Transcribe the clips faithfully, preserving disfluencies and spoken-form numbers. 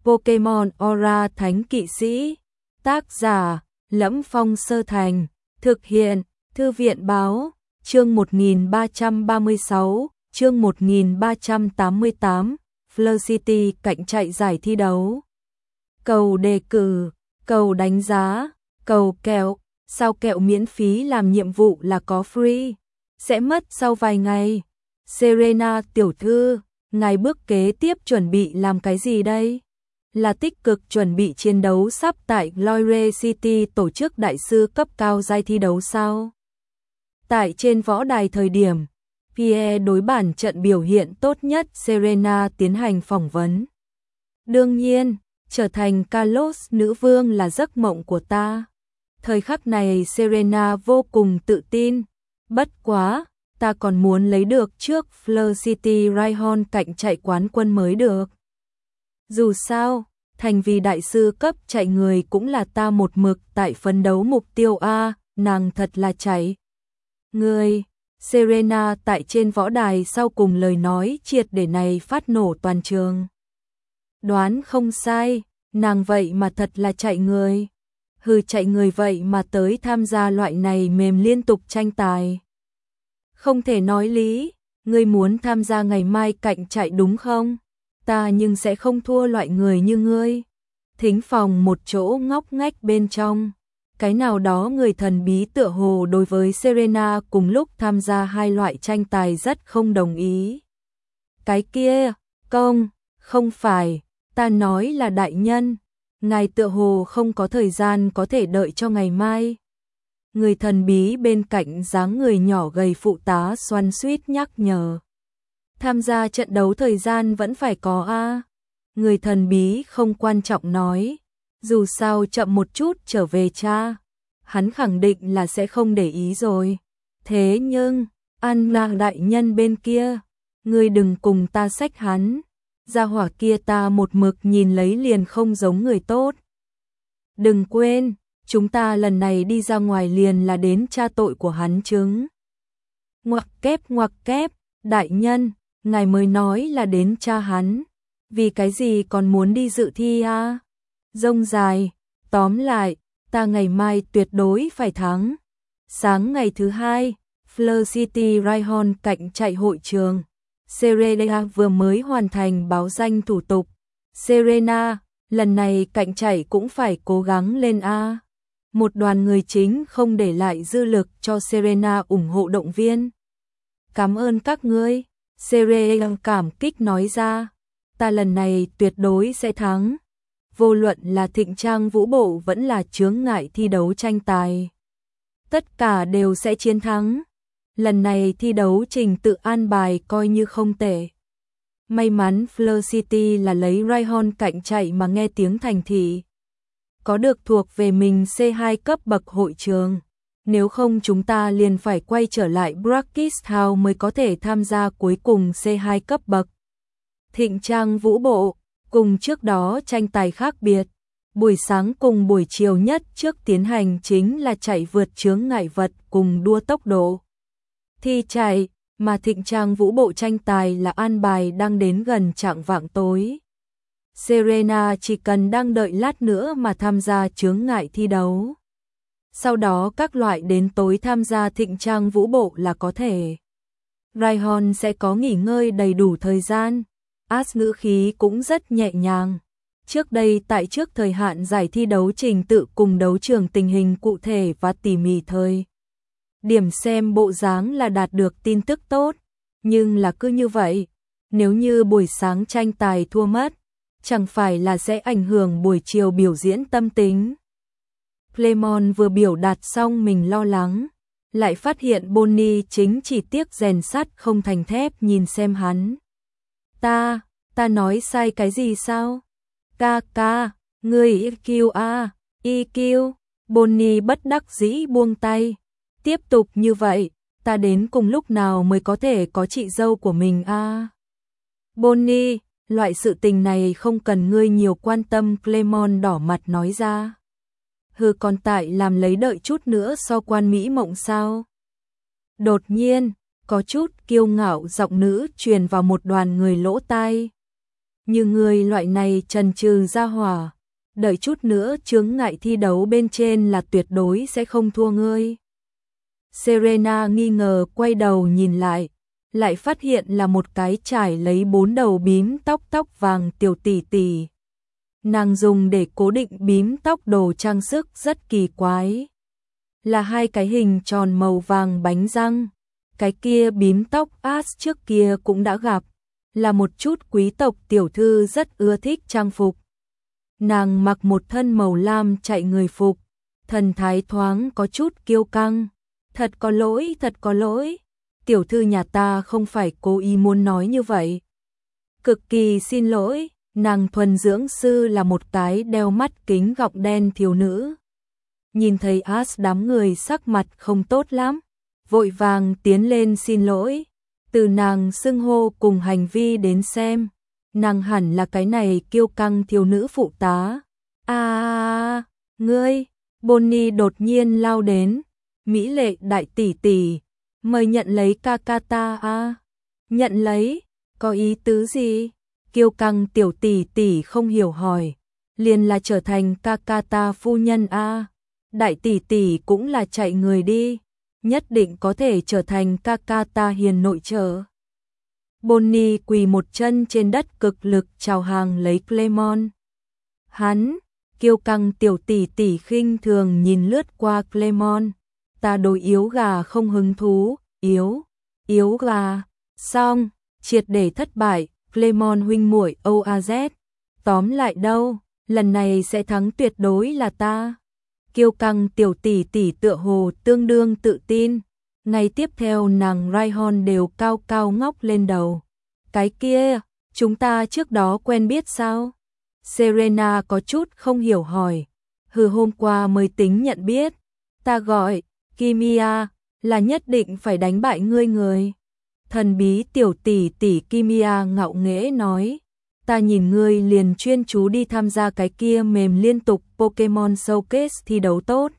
Pokemon Aura Thánh Kỵ Sĩ. Tác giả: Lẫm Phong Sơ Thành. Thực hiện: Thư viện báo. Chương một nghìn ba trăm ba mươi sáu, chương một nghìn ba trăm tám mươi tám, Fleur City cạnh chạy giải thi đấu. Cầu đề cử, cầu đánh giá, cầu kẹo, sao kẹo miễn phí làm nhiệm vụ là có free, sẽ mất sau vài ngày. Serena tiểu thư, ngài bước kế tiếp chuẩn bị làm cái gì đây? Là tích cực chuẩn bị chiến đấu sắp tại Glory City tổ chức đại sư cấp cao giai thi đấu sao? Tại trên võ đài thời điểm, Pierre đối bản trận biểu hiện tốt nhất Serena tiến hành phỏng vấn. Đương nhiên, trở thành Carlos nữ vương là giấc mộng của ta. Thời khắc này Serena vô cùng tự tin. Bất quá, ta còn muốn lấy được trước Fleur City Rhyhorn cạnh chạy quán quân mới được. Dù sao, thành vì đại sư cấp chạy người cũng là ta một mực tại phấn đấu mục tiêu A, nàng thật là chạy. Người, Serena tại trên võ đài sau cùng lời nói triệt để này phát nổ toàn trường. Đoán không sai, nàng vậy mà thật là chạy người. Hừ, chạy người vậy mà tới tham gia loại này mềm liên tục tranh tài. Không thể nói lý, ngươi muốn tham gia ngày mai cạnh chạy đúng không? Ta nhưng sẽ không thua loại người như ngươi. Thính phòng một chỗ ngóc ngách bên trong. Cái nào đó người thần bí tựa hồ đối với Serena cùng lúc tham gia hai loại tranh tài rất không đồng ý. Cái kia, công, không phải, ta nói là đại nhân, ngài tựa hồ không có thời gian có thể đợi cho ngày mai. Người thần bí bên cạnh dáng người nhỏ gầy phụ tá xoắn xuýt nhắc nhở. Tham gia trận đấu thời gian vẫn phải có a. Người thần bí không quan trọng nói. Dù sao chậm một chút trở về cha, hắn khẳng định là sẽ không để ý rồi. Thế nhưng, An là đại nhân bên kia, ngươi đừng cùng ta xách hắn. Gia hỏa kia ta một mực nhìn lấy liền không giống người tốt. Đừng quên, chúng ta lần này đi ra ngoài liền là đến tra tội của hắn chứng. Ngoặc kép ngoặc kép, đại nhân, ngài mới nói là đến tra hắn. Vì cái gì còn muốn đi dự thi à? Rông dài, tóm lại, ta ngày mai tuyệt đối phải thắng. Sáng ngày thứ hai, Fleur City Rhyhorn cạnh chạy hội trường. Serena vừa mới hoàn thành báo danh thủ tục. Serena, lần này cạnh chạy cũng phải cố gắng lên A. Một đoàn người chính không để lại dư lực cho Serena ủng hộ động viên. Cảm ơn các ngươi, Serena cảm kích nói ra. Ta lần này tuyệt đối sẽ thắng. Vô luận là thịnh trang vũ bộ vẫn là chướng ngại thi đấu tranh tài. Tất cả đều sẽ chiến thắng. Lần này thi đấu trình tự an bài coi như không tệ. May mắn Fleur City là lấy Rhyhorn cạnh chạy mà nghe tiếng thành thị. Có được thuộc về mình xê hai cấp bậc hội trường. Nếu không chúng ta liền phải quay trở lại Brackish House mới có thể tham gia cuối cùng xê hai cấp bậc. Thịnh trang vũ bộ, cùng trước đó tranh tài khác biệt. Buổi sáng cùng buổi chiều nhất trước tiến hành chính là chạy vượt chướng ngại vật cùng đua tốc độ. Thi chạy, mà thịnh trang vũ bộ tranh tài là an bài đang đến gần chạng vạng tối. Serena chỉ cần đang đợi lát nữa mà tham gia chướng ngại thi đấu. Sau đó các loại đến tối tham gia thịnh trang vũ bộ là có thể. Rhyhorn sẽ có nghỉ ngơi đầy đủ thời gian. As ngữ khí cũng rất nhẹ nhàng. Trước đây tại trước thời hạn giải thi đấu trình tự cùng đấu trường tình hình cụ thể và tỉ mỉ thời. Điểm xem bộ dáng là đạt được tin tức tốt, nhưng là cứ như vậy, nếu như buổi sáng tranh tài thua mất, chẳng phải là sẽ ảnh hưởng buổi chiều biểu diễn tâm tính. Clement vừa biểu đạt xong mình lo lắng, lại phát hiện Bonnie chính chỉ tiếc rèn sắt không thành thép nhìn xem hắn. Ta, ta nói sai cái gì sao? Ca ca, ngươi i kiu a, i kiu, Bonnie bất đắc dĩ buông tay. Tiếp tục như vậy, ta đến cùng lúc nào mới có thể có chị dâu của mình a? À? Bonnie, loại sự tình này không cần ngươi nhiều quan tâm, Clement đỏ mặt nói ra. Hừ, còn tại làm lấy đợi chút nữa so quan mỹ mộng sao? Đột nhiên, có chút kiêu ngạo giọng nữ truyền vào một đoàn người lỗ tai. Như người loại này trần trừ ra hỏa, đợi chút nữa chướng ngại thi đấu bên trên là tuyệt đối sẽ không thua ngươi. Serena nghi ngờ quay đầu nhìn lại, lại phát hiện là một cái trải lấy bốn đầu bím tóc tóc vàng tiểu tỷ tỷ. Nàng dùng để cố định bím tóc đồ trang sức rất kỳ quái. Là hai cái hình tròn màu vàng bánh răng. Cái kia bím tóc As trước kia cũng đã gặp, là một chút quý tộc tiểu thư rất ưa thích trang phục. Nàng mặc một thân màu lam chạy người phục, thần thái thoáng có chút kiêu căng. Thật có lỗi, thật có lỗi. Tiểu thư nhà ta không phải cố ý muốn nói như vậy. Cực kỳ xin lỗi, nàng thuần dưỡng sư là một cái đeo mắt kính gọng đen thiếu nữ. Nhìn thấy As đám người sắc mặt không tốt lắm, vội vàng tiến lên xin lỗi. Từ nàng xưng hô cùng hành vi đến xem, nàng hẳn là cái này kiêu căng thiếu nữ phụ tá. À, ngươi, Bonnie đột nhiên lao đến. Mỹ lệ đại tỷ tỷ, mời nhận lấy ca ca ta a. Nhận lấy, có ý tứ gì? Kiêu căng tiểu tỷ tỷ không hiểu hỏi, liền là trở thành ca ca ta phu nhân a. Đại tỷ tỷ cũng là chạy người đi, nhất định có thể trở thành ca ca ta hiền nội trợ. Bonnie quỳ một chân trên đất cực lực chào hàng lấy Clemon. Hắn, kiêu căng tiểu tỷ tỷ khinh thường nhìn lướt qua Clemon. Ta đối yếu gà không hứng thú, yếu, yếu gà, xong, triệt để thất bại, Clemon huynh muội o a zét, tóm lại đâu, lần này sẽ thắng tuyệt đối là ta. Kiêu căng tiểu tỷ tỷ tựa hồ tương đương tự tin, ngày tiếp theo nàng Rayhon đều cao cao ngóc lên đầu. Cái kia, chúng ta trước đó quen biết sao? Serena có chút không hiểu hỏi, hừ hôm qua mới tính nhận biết, ta gọi Kimia, là nhất định phải đánh bại ngươi người. Thần bí tiểu tỷ tỷ Kimia ngạo nghễ nói, ta nhìn ngươi liền chuyên chú đi tham gia cái kia mềm liên tục Pokemon Showcase thi đấu tốt.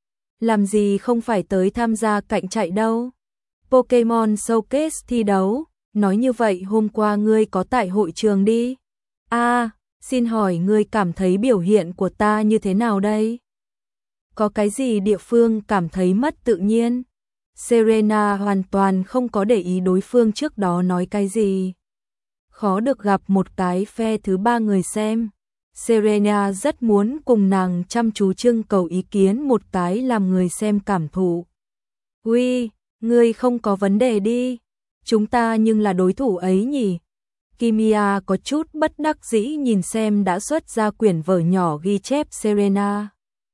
Làm gì không phải tới tham gia cạnh chạy đâu. Pokemon Showcase thi đấu, nói như vậy hôm qua ngươi có tại hội trường đi. À, xin hỏi ngươi cảm thấy biểu hiện của ta như thế nào đây? Có cái gì địa phương cảm thấy mất tự nhiên? Serena hoàn toàn không có để ý đối phương trước đó nói cái gì. Khó được gặp một cái phe thứ ba người xem. Serena rất muốn cùng nàng chăm chú trưng cầu ý kiến một cái làm người xem cảm thụ. Uy, ngươi không có vấn đề đi. Chúng ta nhưng là đối thủ ấy nhỉ? Kimia có chút bất đắc dĩ nhìn xem đã xuất ra quyển vở nhỏ ghi chép Serena.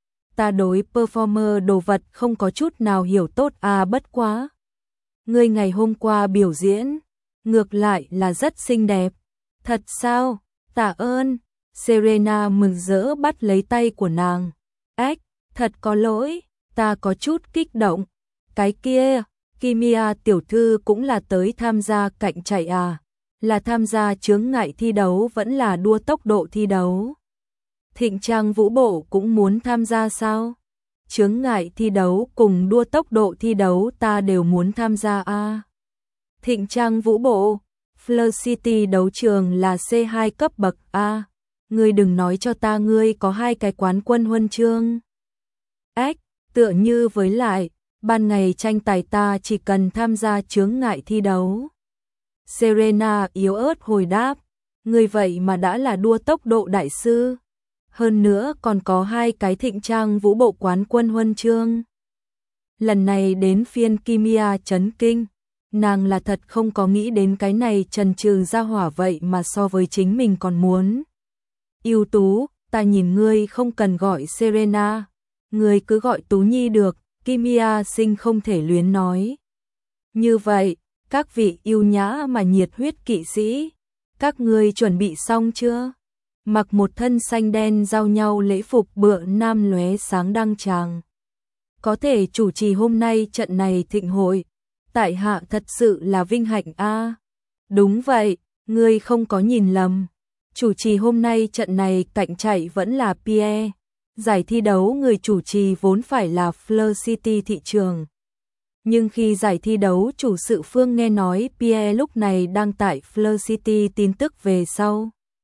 Ta đối performer đồ vật không có chút nào hiểu tốt à bất quá. Ngươi ngày hôm qua biểu diễn, ngược lại là rất xinh đẹp. Thật sao? Tạ ơn. Serena mừng rỡ bắt lấy tay của nàng. Ách, thật có lỗi, ta có chút kích động. Cái kia, Kimia tiểu thư cũng là tới tham gia cạnh chạy à? Là tham gia chướng ngại thi đấu vẫn là đua tốc độ thi đấu? Thịnh trang vũ bộ cũng muốn tham gia sao? Chướng ngại thi đấu cùng đua tốc độ thi đấu ta đều muốn tham gia a. À? Thịnh trang vũ bộ, Fleur City đấu trường là C hai cấp bậc a. À? Ngươi đừng nói cho ta ngươi có hai cái quán quân huân chương. Ách, tựa như với lại, ban ngày tranh tài ta chỉ cần tham gia chướng ngại thi đấu. Serena yếu ớt hồi đáp, ngươi vậy mà đã là đua tốc độ đại sư. Hơn nữa còn có hai cái thịnh trang vũ bộ quán quân huân chương. Lần này đến phiên Kimia chấn kinh, nàng là thật không có nghĩ đến cái này trần trừ ra hỏa vậy mà so với chính mình còn muốn. Ưu tú, ta nhìn ngươi không cần gọi Serena, ngươi cứ gọi Tú Nhi được, Kimia sinh không thể luyến nói. Như vậy, các vị yêu nhã mà nhiệt huyết kỵ sĩ, các ngươi chuẩn bị xong chưa? Mặc một thân xanh đen giao nhau lễ phục bựa nam lóe sáng đăng tràng. Có thể chủ trì hôm nay trận này thịnh hội, tại hạ thật sự là vinh hạnh a. À. Đúng vậy, ngươi không có nhìn lầm. Chủ trì hôm nay trận này cạnh chạy vẫn là Pierre. Giải thi đấu người chủ trì vốn phải là Fleur City thị trường. Nhưng khi giải thi đấu chủ sự phương nghe nói Pierre lúc này đang tại Fleur City tin tức về sau.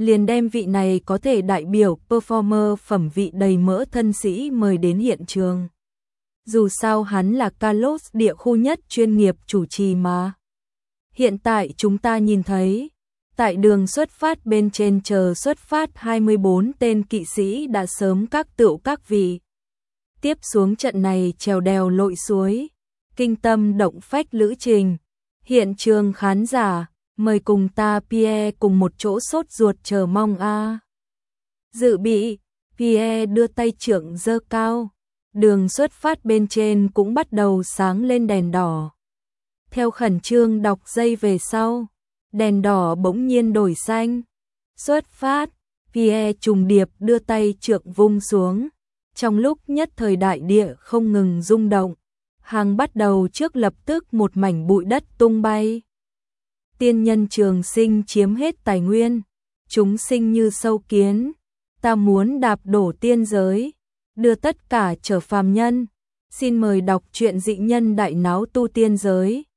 liền đem vị này có thể đại biểu performer phẩm vị đầy mỡ thân sĩ mời đến hiện trường. Dù sao hắn là Carlos địa khu nhất chuyên nghiệp chủ trì mà. Hiện tại chúng ta nhìn thấy, tại đường xuất phát bên trên chờ xuất phát hai mươi bốn tên kỵ sĩ đã sớm các tựu các vị. Tiếp xuống trận này trèo đèo lội suối, kinh tâm động phách lữ trình. Hiện trường khán giả, mời cùng ta Pierre cùng một chỗ sốt ruột chờ mong a. Dự bị, Pierre đưa tay trượng giơ cao, đường xuất phát bên trên cũng bắt đầu sáng lên đèn đỏ. Theo khẩn trương đọc dây về sau, đèn đỏ bỗng nhiên đổi xanh. Xuất phát, Pierre trùng điệp đưa tay trượng vung xuống. Trong lúc nhất thời đại địa không ngừng rung động, hàng bắt đầu trước lập tức một mảnh bụi đất tung bay. Tiên nhân trường sinh chiếm hết tài nguyên, chúng sinh như sâu kiến, ta muốn đạp đổ tiên giới, đưa tất cả trở phàm nhân. Xin mời đọc truyện dị nhân đại náo tu tiên giới.